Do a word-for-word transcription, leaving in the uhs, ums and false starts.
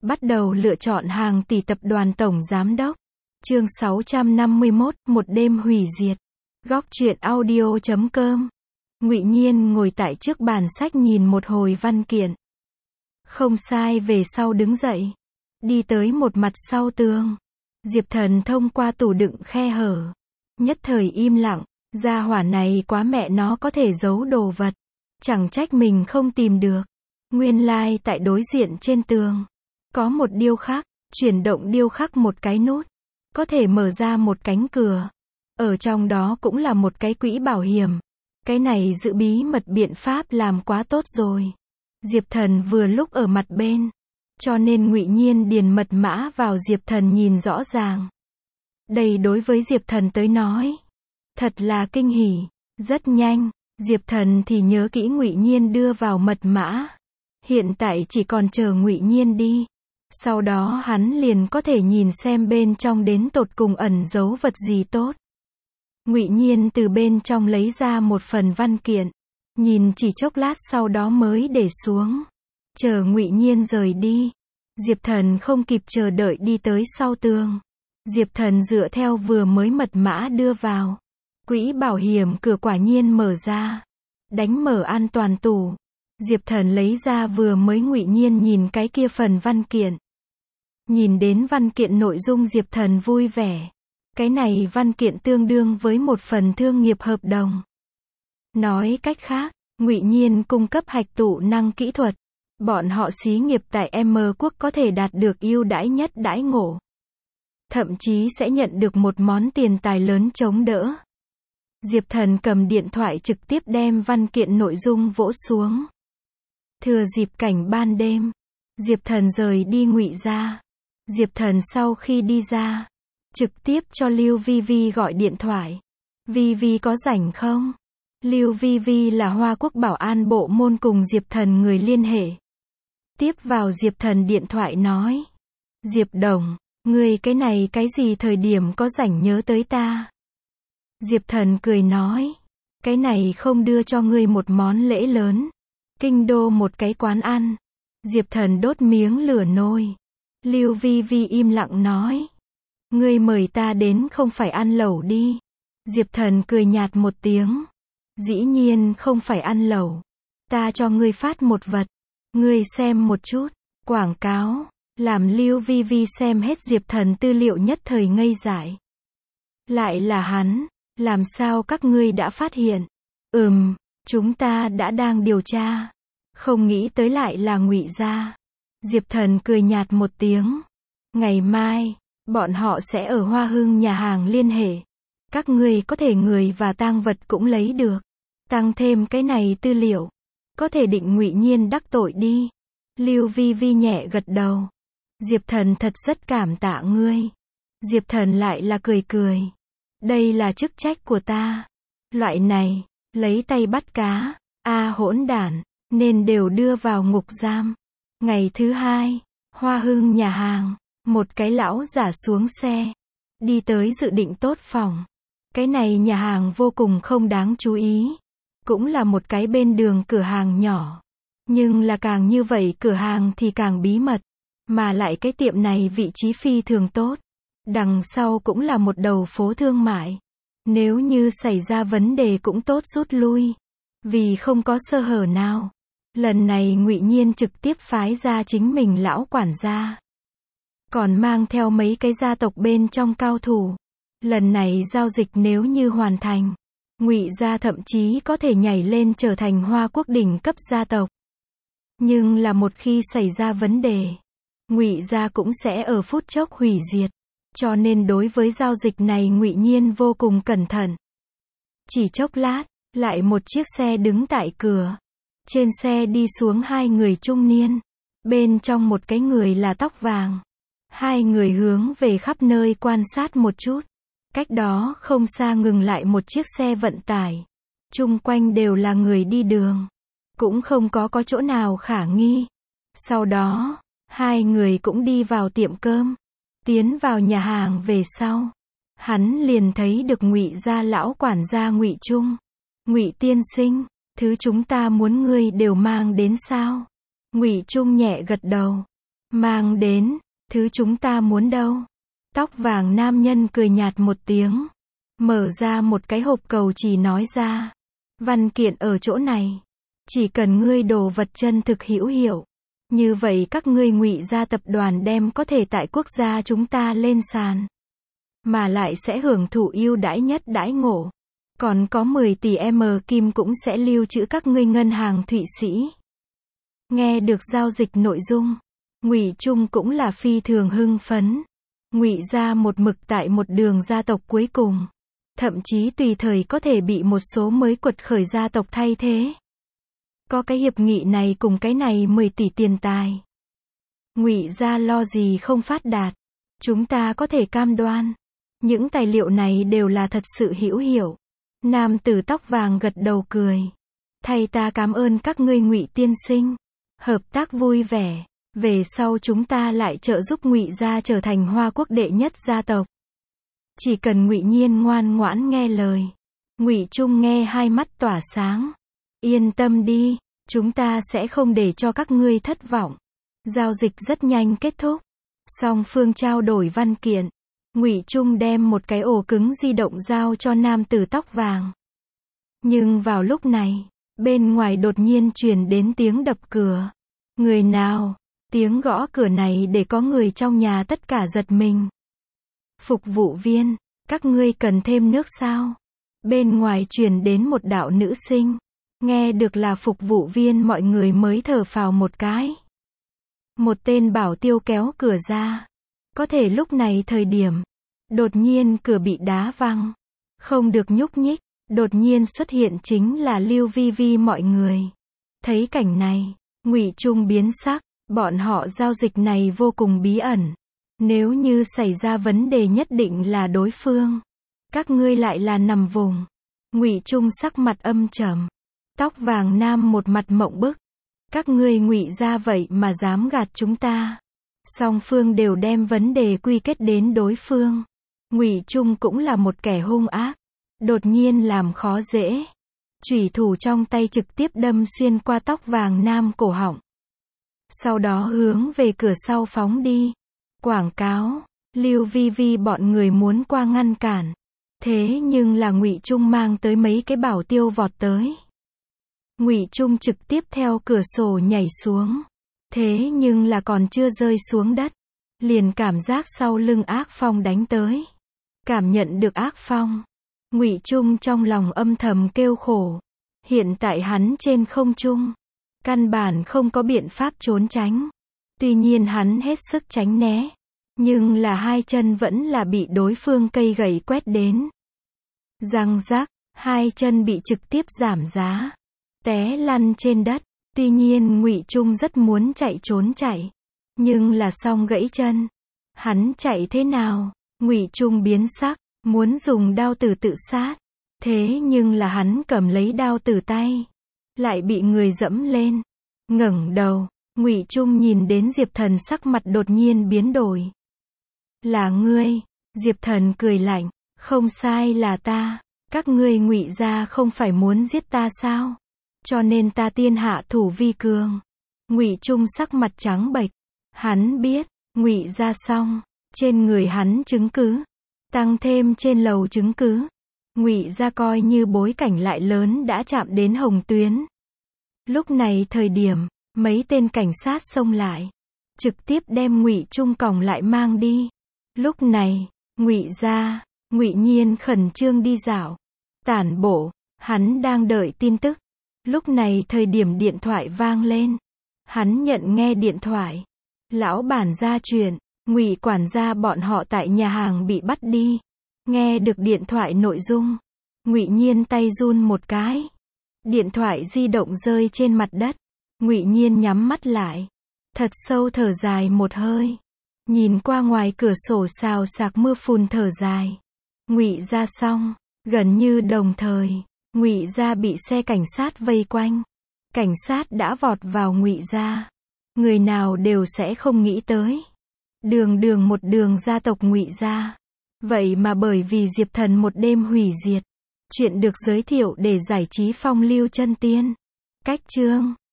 Bắt đầu lựa chọn hàng tỷ tập đoàn tổng giám đốc. Chương sáu trăm năm mươi mốt, một đêm hủy diệt. Góc truyện audio chấm com. Ngụy Nhiên ngồi tại trước bàn sách nhìn một hồi văn kiện. Không sai, về sau đứng dậy, đi tới một mặt sau tường. Diệp Thần thông qua tủ đựng khe hở, nhất thời im lặng, gia hỏa này quá mẹ nó có thể giấu đồ vật. Chẳng trách mình không tìm được. Nguyên lai like tại đối diện trên tường có một điêu khắc, chuyển động điêu khắc một cái nút, có thể mở ra một cánh cửa. Ở trong đó cũng là một cái quỹ bảo hiểm. Cái này giữ bí mật biện pháp làm quá tốt rồi. Diệp Thần vừa lúc ở mặt bên, cho nên Ngụy Nhiên điền mật mã vào, Diệp Thần nhìn rõ ràng. Đây đối với Diệp Thần tới nói, thật là kinh hỉ. Rất nhanh, Diệp Thần thì nhớ kỹ Ngụy Nhiên đưa vào mật mã. Hiện tại chỉ còn chờ Ngụy Nhiên đi. Sau đó hắn liền có thể nhìn xem bên trong đến tột cùng ẩn giấu vật gì tốt. Ngụy Nhiên từ bên trong lấy ra một phần văn kiện, nhìn chỉ chốc lát sau đó mới để xuống. Chờ Ngụy Nhiên rời đi, Diệp Thần không kịp chờ đợi đi tới sau tường. Diệp Thần dựa theo vừa mới mật mã đưa vào, quỹ bảo hiểm cửa quả nhiên mở ra. Đánh mở an toàn tủ, Diệp Thần lấy ra vừa mới Ngụy Nhiên nhìn cái kia phần văn kiện. Nhìn đến văn kiện nội dung, Diệp Thần vui vẻ. Cái này văn kiện tương đương với một phần thương nghiệp hợp đồng. Nói cách khác, Ngụy Nhiên cung cấp hạch tụ năng kỹ thuật. Bọn họ xí nghiệp tại M quốc có thể đạt được ưu đãi nhất đãi ngộ. Thậm chí sẽ nhận được một món tiền tài lớn chống đỡ. Diệp Thần cầm điện thoại trực tiếp đem văn kiện nội dung vỗ xuống. Thừa dịp cảnh ban đêm, Diệp Thần rời đi Ngụy gia. Diệp Thần sau khi đi ra, trực tiếp cho Lưu Vi Vi gọi điện thoại. Vi Vi có rảnh không? Lưu Vi Vi là Hoa Quốc Bảo an bộ môn cùng Diệp Thần người liên hệ. Tiếp vào Diệp Thần điện thoại nói. Diệp Đồng, ngươi cái này cái gì thời điểm có rảnh nhớ tới ta? Diệp Thần cười nói. Cái này không đưa cho ngươi một món lễ lớn. Kinh đô một cái quán ăn. Diệp Thần đốt miếng lửa nôi. Lưu Vi Vi im lặng nói. Ngươi mời ta đến không phải ăn lẩu đi. Diệp Thần cười nhạt một tiếng. Dĩ nhiên không phải ăn lẩu. Ta cho ngươi phát một vật. Ngươi xem một chút. Quảng cáo. Làm Lưu Vi Vi xem hết Diệp Thần tư liệu nhất thời ngây dại. Lại là hắn. Làm sao các ngươi đã phát hiện? Ừm, chúng ta đã đang điều tra. Không nghĩ tới lại là Ngụy gia. Diệp Thần cười nhạt một tiếng. Ngày mai, bọn họ sẽ ở Hoa Hưng nhà hàng liên hệ. Các ngươi có thể người và tang vật cũng lấy được. Tăng thêm cái này tư liệu. Có thể định Ngụy Nhiên đắc tội đi. Lưu Vi Vi nhẹ gật đầu. Diệp Thần thật rất cảm tạ ngươi. Diệp Thần lại là cười cười. Đây là chức trách của ta. Loại này, lấy tay bắt cá, a hỗn đản, nên đều đưa vào ngục giam. Ngày thứ hai, Hoa Hưng nhà hàng, một cái lão giả xuống xe, đi tới dự định tốt phòng. Cái này nhà hàng vô cùng không đáng chú ý. Cũng là một cái bên đường cửa hàng nhỏ. Nhưng là càng như vậy cửa hàng thì càng bí mật. Mà lại cái tiệm này vị trí phi thường tốt. Đằng sau cũng là một đầu phố thương mại. Nếu như xảy ra vấn đề cũng tốt rút lui. Vì không có sơ hở nào. Lần này Ngụy Nhiên trực tiếp phái ra chính mình lão quản gia. Còn mang theo mấy cái gia tộc bên trong cao thủ. Lần này giao dịch nếu như hoàn thành, Ngụy gia thậm chí có thể nhảy lên trở thành Hoa Quốc đỉnh cấp gia tộc. Nhưng là một khi xảy ra vấn đề, Ngụy gia cũng sẽ ở phút chốc hủy diệt. Cho nên đối với giao dịch này Ngụy Nhiên vô cùng cẩn thận. Chỉ chốc lát, lại một chiếc xe đứng tại cửa. Trên xe đi xuống hai người trung niên. Bên trong một cái người là tóc vàng. Hai người hướng về khắp nơi quan sát một chút. Cách đó không xa ngừng lại một chiếc xe vận tải. Chung quanh đều là người đi đường. Cũng không có có chỗ nào khả nghi. Sau đó, hai người cũng đi vào tiệm cơm. Tiến vào nhà hàng về sau, hắn liền thấy được Ngụy gia lão quản gia Ngụy Trung. Ngụy tiên sinh, thứ chúng ta muốn ngươi đều mang đến sao? Ngụy Trung nhẹ gật đầu. Mang đến, thứ chúng ta muốn đâu. Tóc vàng nam nhân cười nhạt một tiếng. Mở ra một cái hộp cầu chỉ nói ra. Văn kiện ở chỗ này. Chỉ cần ngươi đồ vật chân thực hữu hiệu. Như vậy các ngươi Ngụy gia tập đoàn đem có thể tại quốc gia chúng ta lên sàn. Mà lại sẽ hưởng thụ ưu đãi nhất đãi ngộ. Còn có mười tỷ M kim cũng sẽ lưu trữ các ngươi ngân hàng Thụy Sĩ. Nghe được giao dịch nội dung, Ngụy Trung cũng là phi thường hưng phấn. Ngụy gia một mực tại một đường gia tộc cuối cùng. Thậm chí tùy thời có thể bị một số mới quật khởi gia tộc thay thế. Có cái hiệp nghị này cùng cái này mười tỷ tiền tài. Ngụy gia lo gì không phát đạt. Chúng ta có thể cam đoan. Những tài liệu này đều là thật sự hữu hiệu. Nam tử tóc vàng gật đầu cười. Thầy ta cảm ơn các ngươi Ngụy tiên sinh. Hợp tác vui vẻ. Về sau chúng ta lại trợ giúp Ngụy gia trở thành Hoa Quốc đệ nhất gia tộc. Chỉ cần Ngụy Nhiên ngoan ngoãn nghe lời. Ngụy Trung nghe hai mắt tỏa sáng. Yên tâm đi, chúng ta sẽ không để cho các ngươi thất vọng. Giao dịch rất nhanh kết thúc. Song phương trao đổi văn kiện. Ngụy Trung đem một cái ổ cứng di động giao cho nam tử tóc vàng. Nhưng vào lúc này, bên ngoài đột nhiên truyền đến tiếng đập cửa. Người nào? Tiếng gõ cửa này để có người trong nhà tất cả giật mình. Phục vụ viên, các ngươi cần thêm nước sao? Bên ngoài truyền đến một đạo nữ sinh. Nghe được là phục vụ viên mọi người mới thở phào một cái. Một tên bảo tiêu kéo cửa ra. Có thể lúc này thời điểm. Đột nhiên cửa bị đá văng. Không được nhúc nhích. Đột nhiên xuất hiện chính là Lưu Vi Vi mọi người. Thấy cảnh này, Ngụy Trung biến sắc. Bọn họ giao dịch này vô cùng bí ẩn. Nếu như xảy ra vấn đề nhất định là đối phương. Các ngươi lại là nằm vùng. Ngụy Trung sắc mặt âm trầm. Tóc vàng nam một mặt mộng bức. Các ngươi Ngụy gia vậy mà dám gạt chúng ta. Song phương đều đem vấn đề quy kết đến đối phương. Ngụy Trung cũng là một kẻ hung ác. Đột nhiên làm khó dễ. Chủy thủ trong tay trực tiếp đâm xuyên qua tóc vàng nam cổ họng. Sau đó hướng về cửa sau phóng đi. Quảng cáo. Lưu Vi Vi bọn người muốn qua ngăn cản. Thế nhưng là Ngụy Trung mang tới mấy cái bảo tiêu vọt tới. Ngụy Trung trực tiếp theo cửa sổ nhảy xuống. Thế nhưng là còn chưa rơi xuống đất. Liền cảm giác sau lưng ác phong đánh tới. Cảm nhận được ác phong. Ngụy Trung trong lòng âm thầm kêu khổ. Hiện tại hắn trên không trung. Căn bản không có biện pháp trốn tránh. Tuy nhiên hắn hết sức tránh né. Nhưng là hai chân vẫn là bị đối phương cây gậy quét đến. Răng rác, hai chân bị trực tiếp giảm giá. Té lăn trên đất. Tuy nhiên Ngụy Trung rất muốn chạy trốn chạy. Nhưng là xong gãy chân. Hắn chạy thế nào? Ngụy Trung biến sắc. Muốn dùng đao tử tự sát. Thế nhưng là hắn cầm lấy đao tử tay. Lại bị người dẫm lên. Ngẩng đầu. Ngụy Trung nhìn đến Diệp Thần sắc mặt đột nhiên biến đổi. Là ngươi. Diệp Thần cười lạnh. Không sai là ta. Các ngươi Ngụy gia không phải muốn giết ta sao? Cho nên ta tiên hạ thủ vi cường. Ngụy Trung sắc mặt trắng bệch. Hắn biết. Ngụy gia xong. Trên người hắn chứng cứ. Tăng thêm trên lầu chứng cứ. Ngụy gia coi như bối cảnh lại lớn đã chạm đến hồng tuyến. Lúc này thời điểm, mấy tên cảnh sát xông lại. Trực tiếp đem Ngụy Trung còng lại mang đi. Lúc này, Ngụy gia, Ngụy Nhiên khẩn trương đi dạo. Tản bộ, hắn đang đợi tin tức. Lúc này thời điểm điện thoại vang lên. Hắn nhận nghe điện thoại. Lão bản gia chuyện, Ngụy quản gia bọn họ tại nhà hàng bị bắt đi. Nghe được điện thoại nội dung. Ngụy Nhiên tay run một cái. Điện thoại di động rơi trên mặt đất. Ngụy Nhiên nhắm mắt lại. Thật sâu thở dài một hơi. Nhìn qua ngoài cửa sổ xào xạc mưa phùn thở dài. Ngụy gia xong. Gần như đồng thời, Ngụy gia bị xe cảnh sát vây quanh. Cảnh sát đã vọt vào Ngụy gia. Người nào đều sẽ không nghĩ tới. Đường đường một đường gia tộc Ngụy gia. Vậy mà bởi vì Diệp Thần một đêm hủy diệt. Chuyện được giới thiệu để giải trí phong lưu chân tiên. Cách chương